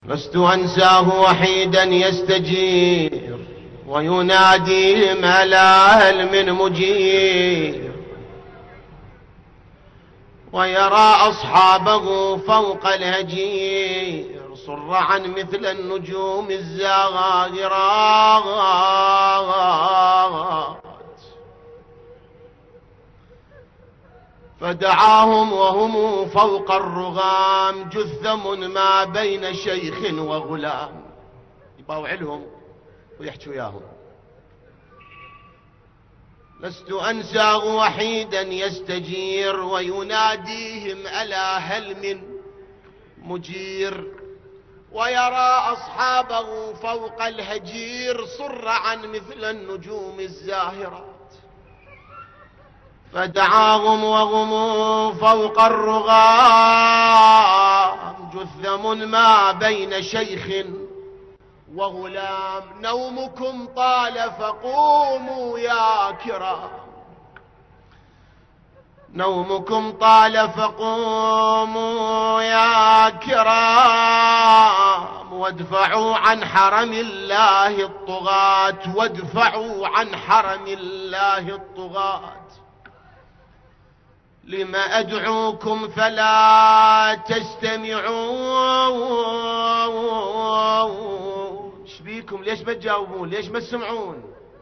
لست أنساه وحيدا يستجير ويناديهم ألا هل من مجير ويرى أصحابه فوق الهجير صرعا مثل النجوم الزاغرات فدعاهم وهم فوق الرغام جثم ما بين شيخ وغلام. يباوع لهم ويحكي وياهم. لست أنساه وحيدا يستجير ويناديهم ألا هل من مجير ويرى أصحابه فوق الهجير صرعا مثل النجوم الزاهرات فدعاهم وهم فوق الرغام جثم ما بين شيخ وغلام. نومكم طال فقوموا يا كرام، نومكم طال فقوموا يا كرام وادفعوا عن حرم الله الطغاة، وادفعوا عن حرم الله الطغاة. لم أدعوكم فلا تستمعون؟ ايش بيكم؟ ليش ما تجاوبون؟ ليش ما تسمعون؟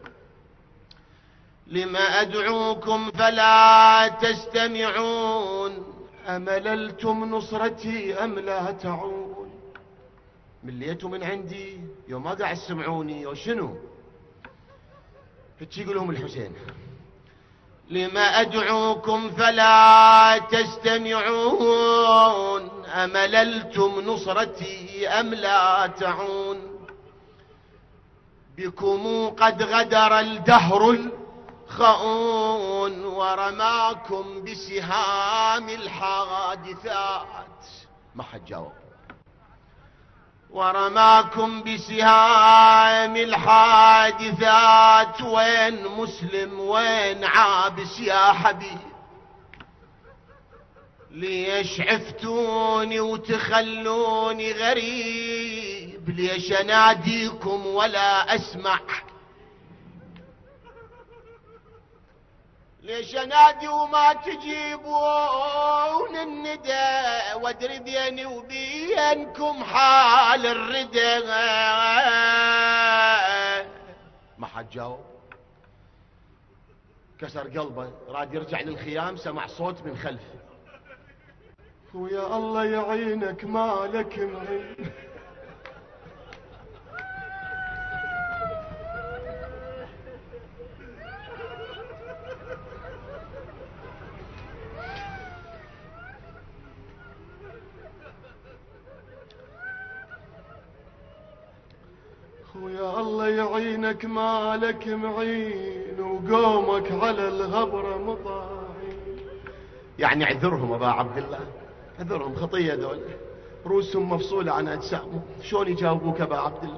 لم أدعوكم فلا تستمعون؟ أمللتم نصرتي أم لا تعون؟ مليتوا من عندي يوم ما قاعد تسمعوني يو شنو؟ فتشي يقولهم الحسين لم أدعوكم فلا تستمعون؟ أمللتم نصرتي أم لا تعون؟ بكم قد غدر الدهر الخؤون ورماكم بسهام الحادثات. ما حد جاوب. ورماكم بسهام الحادثات. وين مسلم وين عابس يا حبيب؟ ليش عفتوني وتخلوني غريب؟ ليش اناديكم ولا اسمع؟ ليش انادي وما تجيبون الندى؟ وادري بيني وبينكم حال الردى. ما حد جاوب. كسر قلبه راد يرجع للخيام سمع صوت من خلفه ويا الله يعينك مالك معين. ويا الله يعينك مالك معين وقومك على الغبرة مطاعين. يعني اعذرهم ابا عبد الله، اعذرهم خطية دول، رؤوسهم مفصولة عن اجسامهم. شلون يجاوبوك ابا عبد الله؟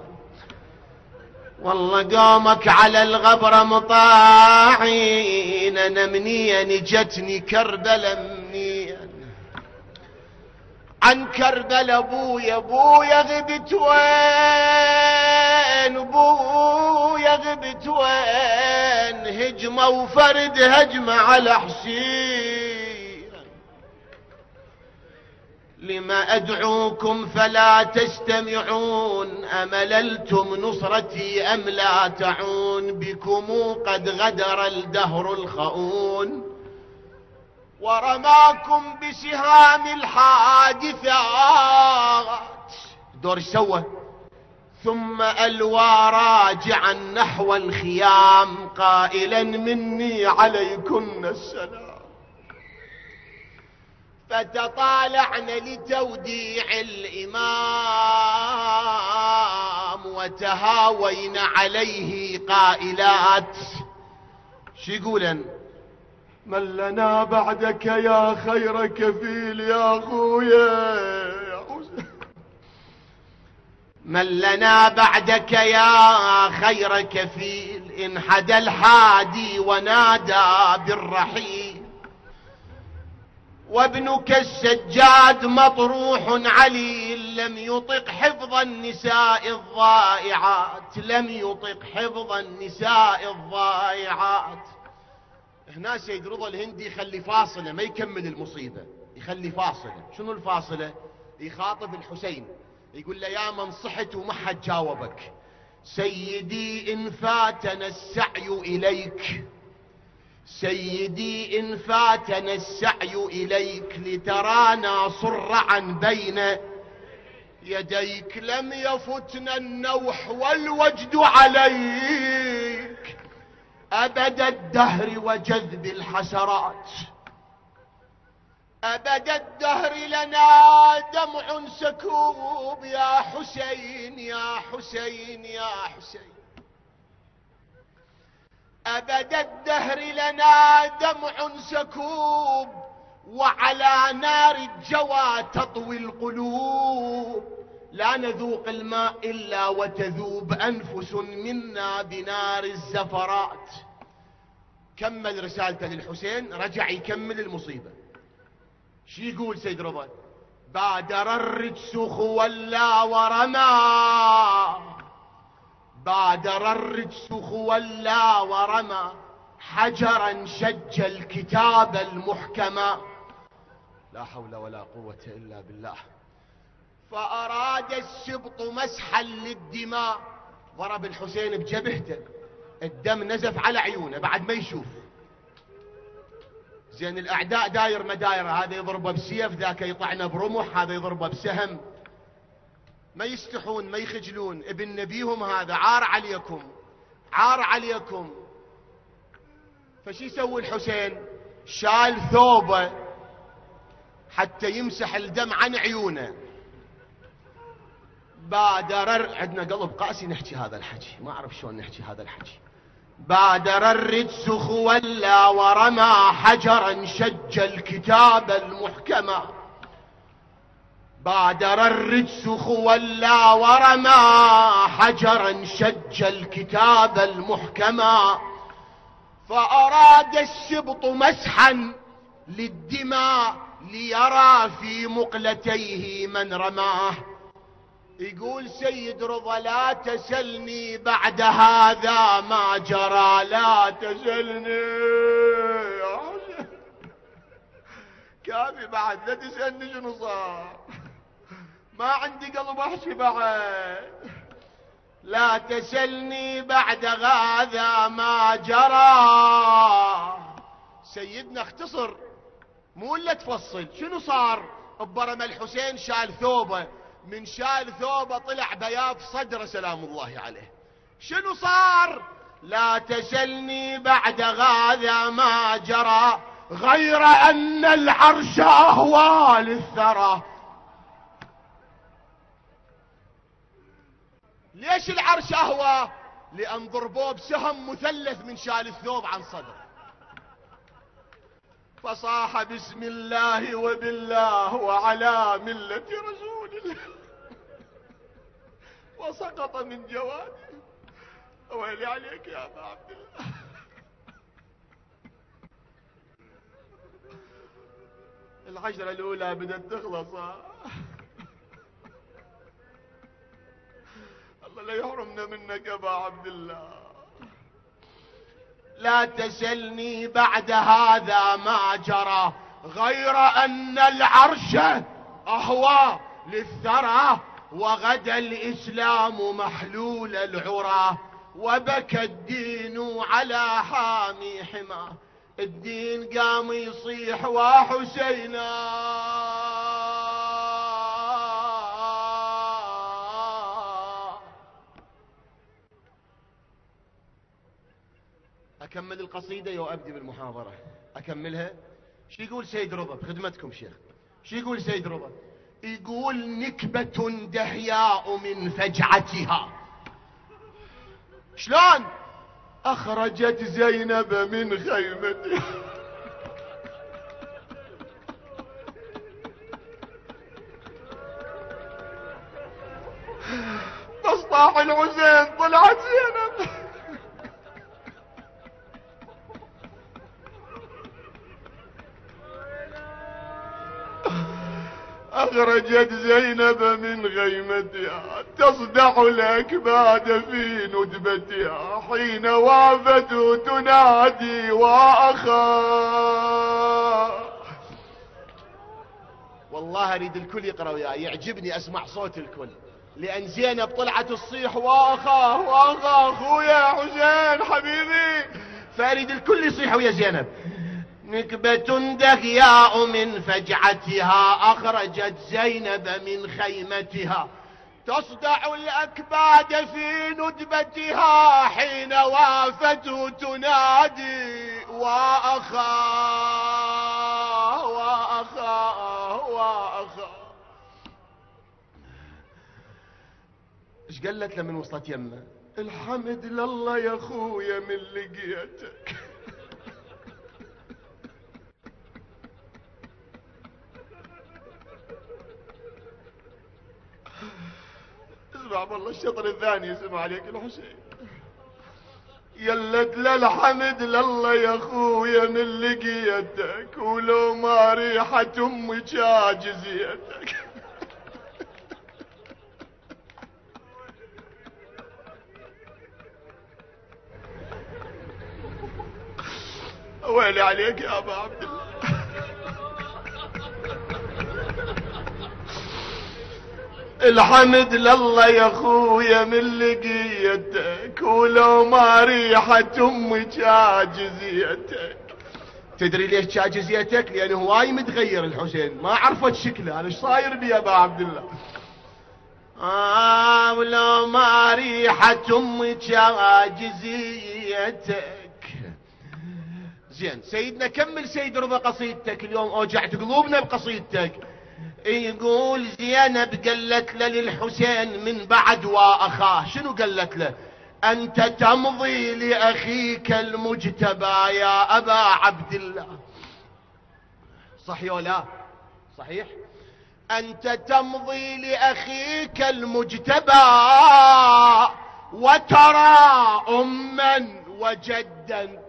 والله قومك على الغبرة مطاعين. انا منين جتني كربلة منين؟ عن كربلة ابويا غبت وين؟ ابويا غبت وين؟ هجمة وفرد هجمة على حسين. لما أدعوكم فلا تستمعون؟ أمللتم نصرتي أم لا تعون؟ بكم قد غدر الدهر الخؤون ورماكم بسهام الحادثات. دور سوى ثم ألوى راجعا نحو الخيام قائلا مني عليكن السلام. فتطالعن لتوديع الإمام وتهاوين عليه قائلات. شو يقولن؟ من لنا بعدك يا خير كفيل يا أخويا. من لنا بعدك يا خير كفيل. انحدى الحادي ونادى بالرحيل وابنك السجاد مطروح علي لم يطق حفظ النساء الضائعات، لم يطق حفظ النساء الضائعات. هنا سيد رضا الهندي يخلي فاصلة، ما يكمل المصيبة، يخلي فاصلة. شنو الفاصلة؟ يخاطب الحسين يقول له يا من صحت وما حد جاوبك، سيدي إن فاتنا السعي إليك، سيدي إن فاتنا السعي إليك لترانا صرعا بين يديك، لم يفتنا النوح والوجد عليك أبد الدهر وجذب الحسرات، أبد الدهر لنا دمع سكوب يا حسين يا حسين يا حسين، أبد الدهر لنا دمع سكوب وعلى نار الجوى تطوي القلوب، لا نذوق الماء إلا وتذوب أنفس منا بنار الزفرات. كمل رسالته للحسين، رجع يكمل المصيبة. شي يقول سيد رضا؟ بادر الرجس خولا ورمى، بادر الرجس خولا ورمى حجرا شج الكتاب المحكما، لا حول ولا قوة إلا بالله. فأراد السبط مسحا للدماء، ضرب الحسين بجبهته، الدم نزف على عيونه بعد ما يشوف. زين الأعداء داير مداير، هذا يضربه بسيف، ذاك يطعنه برمح، هذا يضربه بسهم، ما يستحون ما يخجلون. ابن نبيهم هذا، عار عليكم عار عليكم. فشي يسوي الحسين؟ شال ثوبه حتى يمسح الدم عن عيونه. بادر، عندنا قلب قاسي نحكي هذا الحكي، ما أعرف شلون نحكي هذا الحكي. بادر الرجس خولا ورمى حجرا شج الكتاب المحكما، بادر الرجس خولا ورمى حجرا شج الكتاب المحكما، فأراد السبط مسحا للدماء ليرى في مقلتيه من رماه. يقول سيد رضا لا تسلني بعد هذا ما جرى، لا تسلني كافي بعد، لا تسألني شنو صار، ما عندي قلب احكي بعد. لا تسلني بعد هذا ما جرى. سيدنا اختصر مو الا تفصل. شنو صار؟ ببرم الحسين شال ثوبه، من شال ثوبه طلع بياض صدره سلام الله عليه. شنو صار؟ لا تسلني بعد هذا ما جرى غير أن العرش أهوى للثرى. ليش العرش أهوى؟ لأن ضربوه بسهم مثلث من شال الثوب عن صدره، فصاح بسم الله وبالله وعلى ملة رسول الله وسقط من جواده. ويلي عليك يا أبا عبد الله. العشرة الأولى بدأت تخلص. الله لا يحرمنا منك يا أبا عبد الله. لا تسلني بعد هذا ما جرى غير أن العرش أهوى للثرى، وغدا الإسلام محلول العرى، وبكى الدين على حامي حماه. الدين قام يصيح وحسينا، أكمل القصيدة وأبدي بالمحاضرة. أكملها. شو يقول سيد رضا بخدمتكم شيخ؟ شو يقول سيد رضا؟ يقول نكبة دهياء من فجعتها. شلون؟ أخرجت زينب من خيمتها. بس طاح الحسين طلعت زينب. أخرجت زينب من غيمتها تصدع الأكباد في ندبتها حين وافت تنادي وأخا. والله أريد الكل يقرأ وياي، يعجبني أسمع صوت الكل، لأن زينب طلعت تصيح وأخاه وأخاه أخويا حسين حبيبي، فأريد الكل يصيح ويا زينب. نكبة دهياء من فجعتها أخرجت زينب من خيمتها تصدع الأكباد في ندبتها حين وافت تنادي وأخاه وأخاه وأخاه. ايش قالت له من وصلت يمه؟ الحمد لله يا اخويا من لقيتك. اسمع والله الشطر الثاني اسمع عليك الحسين. يلت للحمد لله يا اخويا من لقيتك ولو ما ريحة امك عاجزيتك. ويلي عليك يا ابا عبد الله. الحمد لله يا اخويا من لقيتك ولو ما ريحة امك عاجزيتك. تدري ليش عاجزيتك؟ لانه هواي متغير الحسين، ما عرفت شكله. انا ايش صاير بي يا ابا عبد الله؟ ولو ما ريحة امك عاجزيتك. زين سيدنا كمل سيد رضا قصيدتك، اليوم اوجعت قلوبنا بقصيدتك. يقول زينب قالت له للحسين من بعد واخاه، شنو قالت له؟ انت تمضي لاخيك المجتبى يا ابا عبد الله. صحيح ولا صحيح؟ انت تمضي لاخيك المجتبى وترى اما وجدا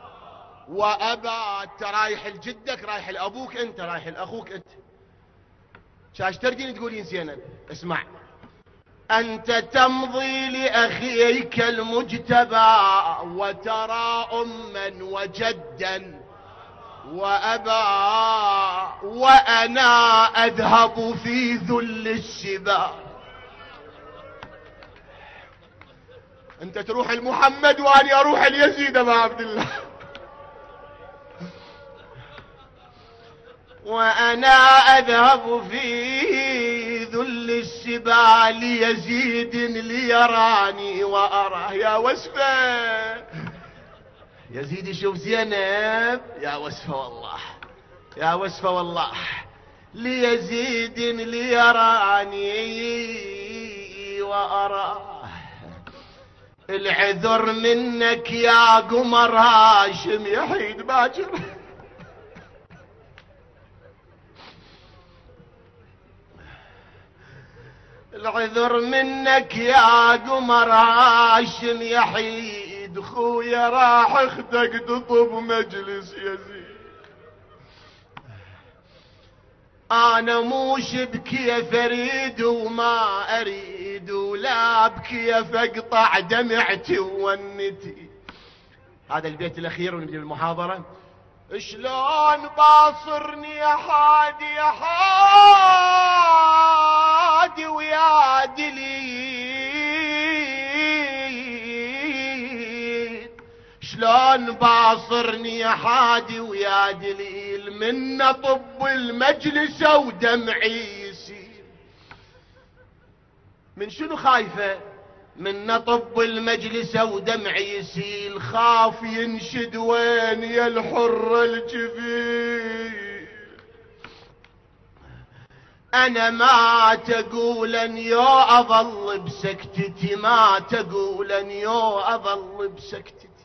وابا. انت رايح لجدك، رايح لابوك انت، رايح لاخوك انت. شاش تردين تقولين زينب؟ اسمع. انت تمضي لاخيك المجتبى وترى اما وجدا وابا وانا اذهب في ذل الشباب. انت تروح لمحمد واني اروح ليزيد ابا عبد الله. وأنا أذهب في ذل السباع ليزيد ليراني وأراه. يا وسفة يزيد يشوف زينب، يا وسفة والله، يا وسفة والله. ليزيد ليراني وأراه. العذر منك يا قمر هاشم يحيد باكر. العذر منك يا قمر هاشم يحيد، خويا راح اختك تطب مجلس يزيد. انا مو شبكيف اريد وما اريد ولا ابكي فاقطع دمعتي وونتي. هذا البيت الاخير ونبدا بالمحاضره. شلون باصرني يا حادي يا حادي ويا دليل. شلون باصرني يا حادي ويا دليل من طب المجلس ودمعي يسيل. من شنو خايفه؟ من طب المجلس ودمعي يسيل. خاف ينشد وين يا الحر الجفيل. انا ما تقولن يو اظل بسكتتي، ما تقولن يو اظل بسكتتي.